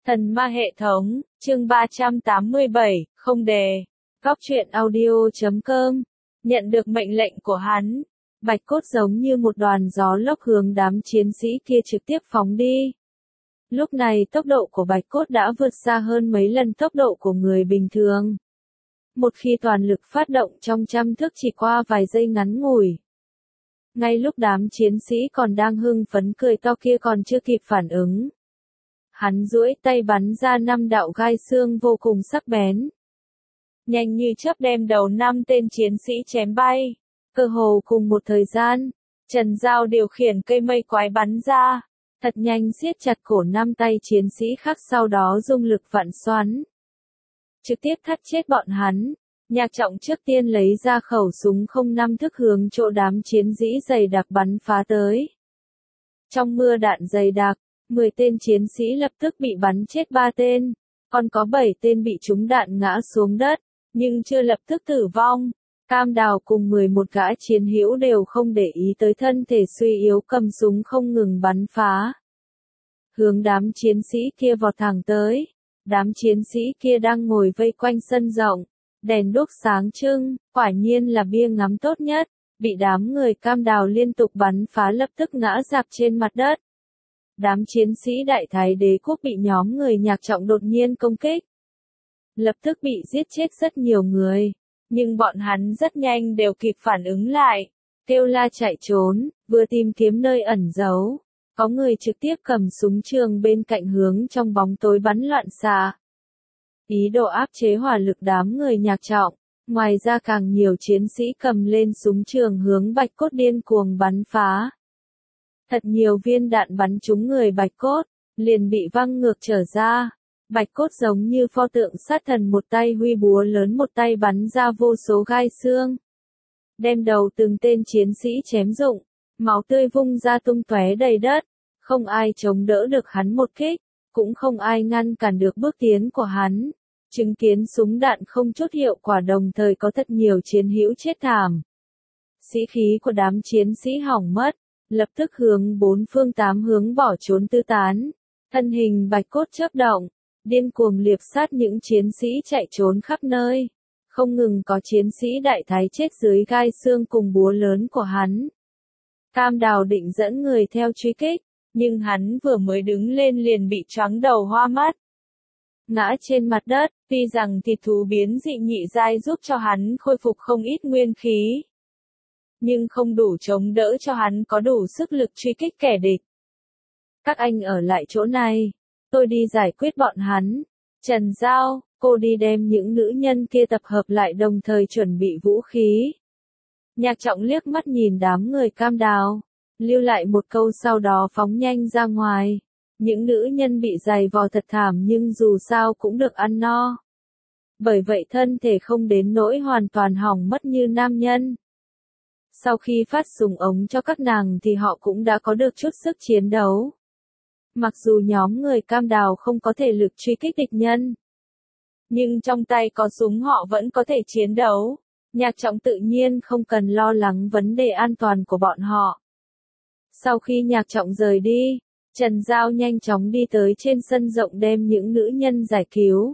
Thần ma hệ thống, chương 387, không đề. Góc truyện audio.com. Nhận được mệnh lệnh của hắn, Bạch Cốt giống như một đoàn gió lốc hướng đám chiến sĩ kia trực tiếp phóng đi. Lúc này tốc độ của Bạch Cốt đã vượt xa hơn mấy lần tốc độ của người bình thường. Một khi toàn lực phát động trong trăm thước chỉ qua vài giây ngắn ngủi. Ngay lúc đám chiến sĩ còn đang hưng phấn cười to kia còn chưa kịp phản ứng. Hắn duỗi tay bắn ra 5 đạo gai xương vô cùng sắc bén. Nhanh như chớp đem đầu 5 tên chiến sĩ chém bay. Cơ hồ cùng một thời gian, Trần Giao điều khiển cây mây quái bắn ra. Thật nhanh siết chặt cổ 5 tay chiến sĩ khác sau đó dung lực vạn xoắn. Trực tiếp thắt chết bọn hắn. Nhạc Trọng trước tiên lấy ra khẩu súng 05 thức hướng chỗ đám chiến sĩ dày đặc bắn phá tới. Trong mưa đạn dày đặc, 10 tên chiến sĩ lập tức bị bắn chết 3 tên, còn có 7 tên bị trúng đạn ngã xuống đất, nhưng chưa lập tức tử vong. Cam Đào cùng 11 gã chiến hữu đều không để ý tới thân thể suy yếu cầm súng không ngừng bắn phá. Hướng đám chiến sĩ kia vọt thẳng tới. Đám chiến sĩ kia đang ngồi vây quanh sân rộng, đèn đuốc sáng trưng, quả nhiên là bia ngắm tốt nhất, bị đám người Cam Đào liên tục bắn phá lập tức ngã rạp trên mặt đất. Đám chiến sĩ Đại Thái Đế Quốc bị nhóm người Nhạc Trọng đột nhiên công kích. Lập tức bị giết chết rất nhiều người, nhưng bọn hắn rất nhanh đều kịp phản ứng lại, kêu la chạy trốn, vừa tìm kiếm nơi ẩn giấu. Có người trực tiếp cầm súng trường bên cạnh hướng trong bóng tối bắn loạn xạ. Ý đồ áp chế hỏa lực đám người Nhạc Trọng, ngoài ra càng nhiều chiến sĩ cầm lên súng trường hướng Bạch Cốt điên cuồng bắn phá. Thật nhiều viên đạn bắn trúng người Bạch Cốt, liền bị văng ngược trở ra. Bạch Cốt giống như pho tượng sát thần một tay huy búa lớn một tay bắn ra vô số gai xương. Đem đầu từng tên chiến sĩ chém rụng, máu tươi vung ra tung tóe đầy đất. Không ai chống đỡ được hắn một kích, cũng không ai ngăn cản được bước tiến của hắn. Chứng kiến súng đạn không chút hiệu quả đồng thời có thật nhiều chiến hữu chết thảm. Sĩ khí của đám chiến sĩ hỏng mất. Lập tức hướng 4 phương 8 hướng bỏ trốn tứ tán. Thân hình Bạch Cốt chớp động, điên cuồng liệp sát những chiến sĩ chạy trốn khắp nơi. Không ngừng có chiến sĩ Đại Thái chết dưới gai xương cùng búa lớn của hắn. Cam Đào định dẫn người theo truy kích, nhưng hắn vừa mới đứng lên liền bị choáng đầu hoa mắt. Ngã trên mặt đất, tuy rằng thịt thú biến dị nhị giai giúp cho hắn khôi phục không ít nguyên khí. Nhưng không đủ chống đỡ cho hắn có đủ sức lực truy kích kẻ địch. Các anh ở lại chỗ này, tôi đi giải quyết bọn hắn. Trần Giao, cô đi đem những nữ nhân kia tập hợp lại đồng thời chuẩn bị vũ khí. Nhạc Trọng liếc mắt nhìn đám người Cam Đào, lưu lại một câu sau đó phóng nhanh ra ngoài. Những nữ nhân bị giày vò thật thảm nhưng dù sao cũng được ăn no. Bởi vậy thân thể không đến nỗi hoàn toàn hỏng mất như nam nhân. Sau khi phát súng ống cho các nàng thì họ cũng đã có được chút sức chiến đấu. Mặc dù nhóm người Cam Đào không có thể lực truy kích địch nhân, nhưng trong tay có súng họ vẫn có thể chiến đấu. Nhạc Trọng tự nhiên không cần lo lắng vấn đề an toàn của bọn họ. Sau khi Nhạc Trọng rời đi, Trần Giao nhanh chóng đi tới trên sân rộng đem những nữ nhân giải cứu.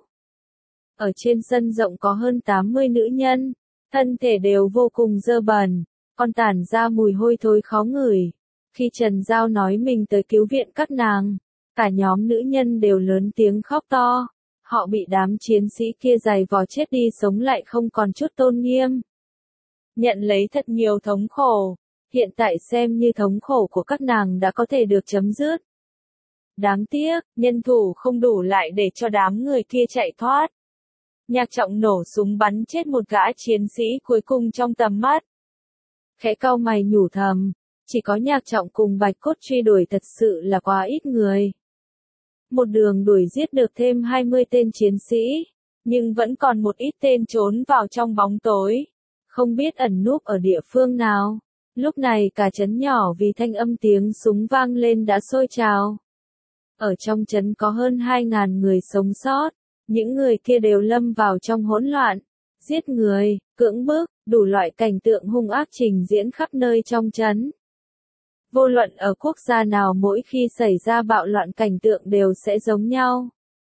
Ở trên sân rộng có hơn 80 nữ nhân, thân thể đều vô cùng dơ bẩn. Còn tản ra mùi hôi thối khó ngửi. Khi Trần Giao nói mình tới cứu viện các nàng, cả nhóm nữ nhân đều lớn tiếng khóc to. Họ bị đám chiến sĩ kia giày vò chết đi sống lại không còn chút tôn nghiêm. Nhận lấy thật nhiều thống khổ. Hiện tại xem như thống khổ của các nàng đã có thể được chấm dứt. Đáng tiếc, nhân thủ không đủ lại để cho đám người kia chạy thoát. Nhạc Trọng nổ súng bắn chết một gã chiến sĩ cuối cùng trong tầm mắt. Khẽ cau mày nhủ thầm, chỉ có Nhạc Trọng cùng Bạch Cốt truy đuổi thật sự là quá ít người. Một đường đuổi giết được thêm 20 tên chiến sĩ, nhưng vẫn còn một ít tên trốn vào trong bóng tối, không biết ẩn núp ở địa phương nào. Lúc này cả trấn nhỏ vì thanh âm tiếng súng vang lên đã sôi trào. Ở trong trấn có hơn 2.000 người sống sót, những người kia đều lâm vào trong hỗn loạn. Giết người, cưỡng bức, đủ loại cảnh tượng hung ác trình diễn khắp nơi trong trấn. Vô luận ở quốc gia nào mỗi khi xảy ra bạo loạn cảnh tượng đều sẽ giống nhau.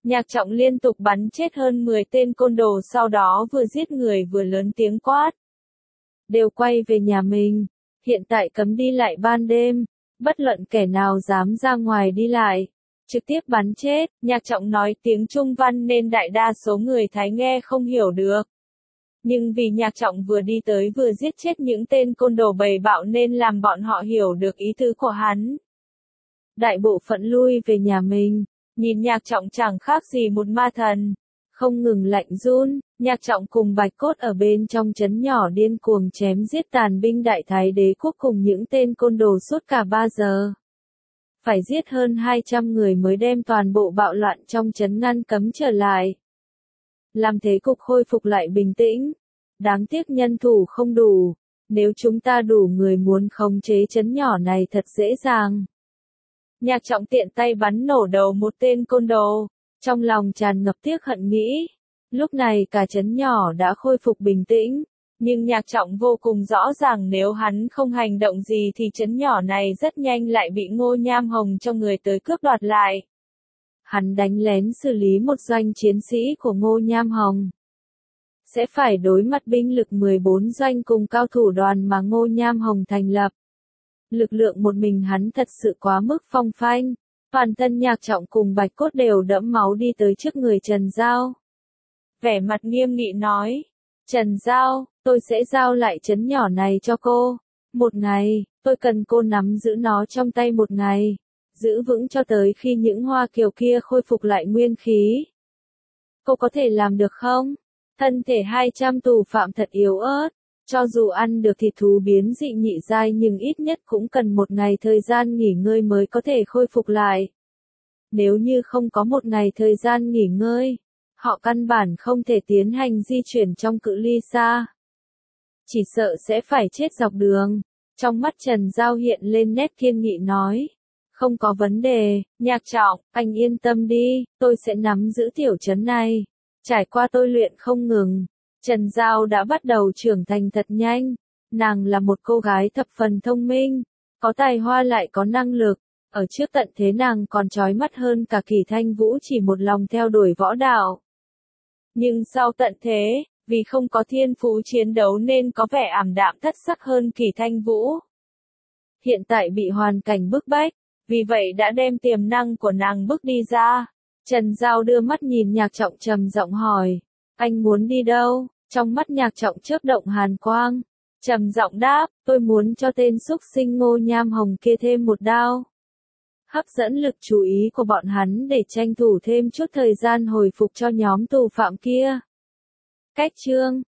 Nhạc Trọng liên tục bắn chết hơn 10 tên côn đồ, sau đó vừa giết người vừa lớn tiếng quát. Đều quay về nhà mình, hiện tại cấm đi lại ban đêm, bất luận kẻ nào dám ra ngoài đi lại, trực tiếp bắn chết. Nhạc Trọng nói tiếng Trung văn nên đại đa số người Thái nghe không hiểu được. Nhưng vì Nhạc Trọng vừa đi tới vừa giết chết những tên côn đồ bầy bạo nên làm bọn họ hiểu được ý tứ của hắn. Đại bộ phận lui về nhà mình, nhìn Nhạc Trọng chẳng khác gì một ma thần. Không ngừng lạnh run, Nhạc Trọng cùng Bạch Cốt ở bên trong trấn nhỏ điên cuồng chém giết tàn binh Đại Thái Đế quốc cùng những tên côn đồ suốt cả 3 giờ. Phải giết hơn 200 người mới đem toàn bộ bạo loạn trong trấn ngăn cấm trở lại. Làm thế cục khôi phục lại bình tĩnh. Đáng tiếc nhân thủ không đủ, nếu chúng ta đủ người muốn khống chế trấn nhỏ này thật dễ dàng. Nhạc Trọng tiện tay bắn nổ đầu một tên côn đồ, trong lòng tràn ngập tiếc hận nghĩ. Lúc này cả trấn nhỏ đã khôi phục bình tĩnh, nhưng Nhạc Trọng vô cùng rõ ràng nếu hắn không hành động gì thì trấn nhỏ này rất nhanh lại bị Ngô Nham Hồng cho người tới cướp đoạt lại. Hắn đánh lén xử lý một doanh chiến sĩ của Ngô Nham Hồng. Sẽ phải đối mặt binh lực 14 doanh cùng cao thủ đoàn mà Ngô Nham Hồng thành lập. Lực lượng một mình hắn thật sự quá mức phong phanh. Toàn thân Nhạc Trọng cùng Bạch Cốt đều đẫm máu đi tới trước người Trần Giao. Vẻ mặt nghiêm nghị nói, Trần Giao, tôi sẽ giao lại trấn nhỏ này cho cô. Một ngày, tôi cần cô nắm giữ nó trong tay một ngày. Giữ vững cho tới khi những hoa kiều kia khôi phục lại nguyên khí. Cô có thể làm được không? Thân thể 200 tù phạm thật yếu ớt. Cho dù ăn được thịt thú biến dị nhị giai nhưng ít nhất cũng cần một ngày thời gian nghỉ ngơi mới có thể khôi phục lại. Nếu như không có một ngày thời gian nghỉ ngơi, họ căn bản không thể tiến hành di chuyển trong cự ly xa. Chỉ sợ sẽ phải chết dọc đường. Trong mắt Trần Giao hiện lên nét kiên nghị nói. Không có vấn đề, Nhạc Trọng, anh yên tâm đi, tôi sẽ nắm giữ tiểu trấn này. Trải qua tôi luyện không ngừng, Trần Giao đã bắt đầu trưởng thành thật nhanh. Nàng là một cô gái thập phần thông minh, có tài hoa lại có năng lực. Ở trước tận thế nàng còn chói mắt hơn cả Kỳ Thanh Vũ chỉ một lòng theo đuổi võ đạo. Nhưng sau tận thế, vì không có thiên phú chiến đấu nên có vẻ ảm đạm thất sắc hơn Kỳ Thanh Vũ. Hiện tại bị hoàn cảnh bức bách, vì vậy đã đem tiềm năng của nàng bước đi ra. Trần Giao đưa mắt nhìn Nhạc Trọng trầm giọng hỏi, anh muốn đi đâu? Trong mắt Nhạc Trọng chớp động hàn quang, trầm giọng đáp, tôi muốn cho tên xúc sinh Ngô Nham Hồng kia thêm một đao. Hấp dẫn lực chú ý của bọn hắn để tranh thủ thêm chút thời gian hồi phục cho nhóm tù phạm kia. Cách chương